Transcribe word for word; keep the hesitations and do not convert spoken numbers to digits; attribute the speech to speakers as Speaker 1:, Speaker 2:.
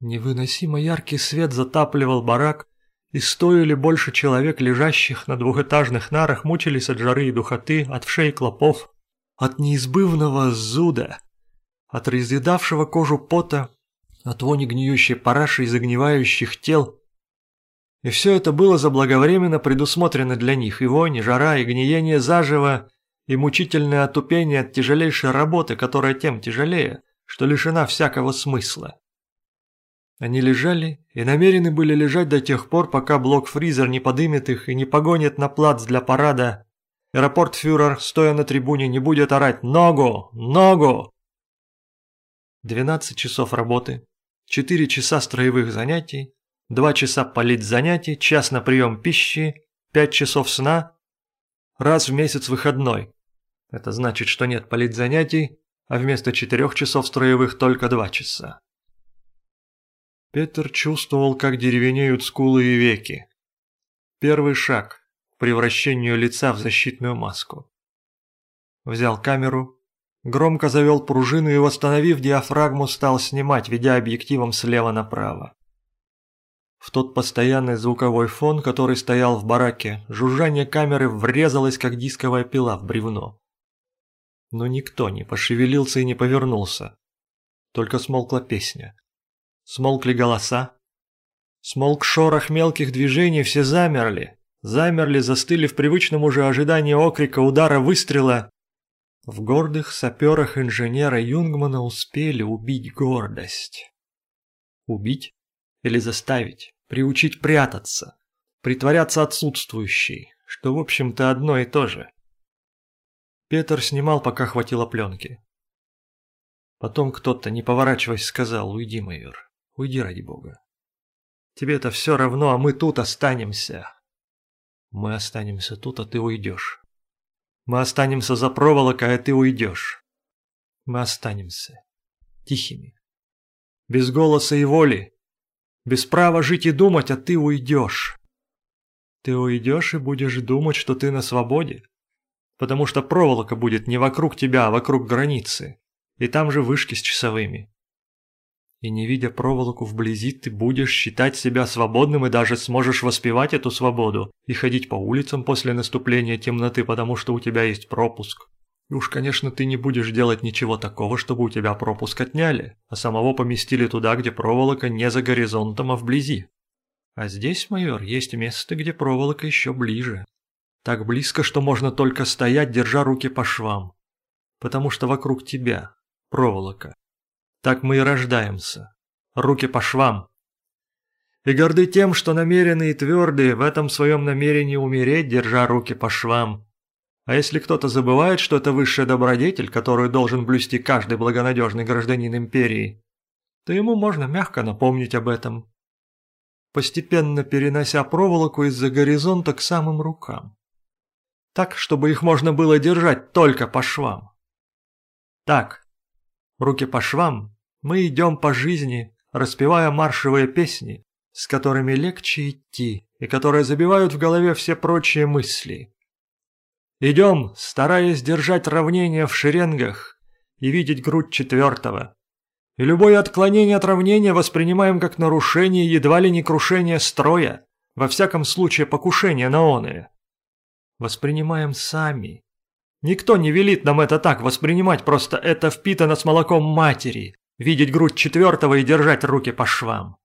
Speaker 1: Невыносимо яркий свет затапливал барак, и сто или больше человек, лежащих на двухэтажных нарах, мучились от жары и духоты, от вшей клопов, от неизбывного зуда, от разъедавшего кожу пота, от вони гниющей параши и загнивающих тел. И все это было заблаговременно предусмотрено для них, и вонь, и жара, и гниение заживо, и мучительное отупение от тяжелейшей работы, которая тем тяжелее, что лишена всякого смысла. Они лежали и намерены были лежать до тех пор, пока блок-фризер не подымет их и не погонит на плац для парада. Аэропорт-фюрер, стоя на трибуне, не будет орать «Ногу! Ногу!». двенадцать часов работы, четыре часа строевых занятий, два часа политзанятий, час на прием пищи, пять часов сна, раз в месяц выходной. Это значит, что нет политзанятий, а вместо четырех часов строевых только два часа. Петр чувствовал, как деревенеют скулы и веки. Первый шаг к превращению лица в защитную маску. Взял камеру, громко завел пружину и, восстановив диафрагму, стал снимать, ведя объективом слева направо. В тот постоянный звуковой фон, который стоял в бараке, жужжание камеры врезалось, как дисковая пила в бревно. Но никто не пошевелился и не повернулся. Только смолкла песня. Смолкли голоса. Смолк шорох мелких движений, все замерли. Замерли, застыли в привычном уже ожидании окрика, удара, выстрела. В гордых саперах инженера Юнгмана успели убить гордость. Убить или заставить, приучить прятаться, притворяться отсутствующей, что в общем-то одно и то же. Петр снимал, пока хватило пленки. Потом кто-то, не поворачиваясь, сказал: «Уйди, майор, уйди ради бога. Тебе-то все равно, а мы тут останемся». «Мы останемся тут, а ты уйдешь. Мы останемся за проволокой, а ты уйдешь. Мы останемся тихими, без голоса и воли, без права жить и думать, а ты уйдешь. Ты уйдешь и будешь думать, что ты на свободе, потому что проволока будет не вокруг тебя, а вокруг границы, и там же вышки с часовыми. И не видя проволоку вблизи, ты будешь считать себя свободным и даже сможешь воспевать эту свободу и ходить по улицам после наступления темноты, потому что у тебя есть пропуск. И уж, конечно, ты не будешь делать ничего такого, чтобы у тебя пропуск отняли, а самого поместили туда, где проволока не за горизонтом, а вблизи. А здесь, майор, есть место, где проволока еще ближе. Так близко, что можно только стоять, держа руки по швам. Потому что вокруг тебя проволока. Так мы и рождаемся. Руки по швам. И горды тем, что намерены и тверды в этом своем намерении умереть, держа руки по швам. А если кто-то забывает, что это высшая добродетель, которую должен блюсти каждый благонадежный гражданин империи, то ему можно мягко напомнить об этом, постепенно перенося проволоку из-за горизонта к самым рукам. Так, чтобы их можно было держать только по швам. Так. Руки по швам, мы идем по жизни, распевая маршевые песни, с которыми легче идти и которые забивают в голове все прочие мысли. Идем, стараясь держать равнение в шеренгах и видеть грудь четвертого. И любое отклонение от равнения воспринимаем как нарушение, едва ли не крушение строя, во всяком случае покушение на оное. Воспринимаем сами. Никто не велит нам это так воспринимать, просто это впитано с молоком матери, видеть грудь четвертого и держать руки по швам.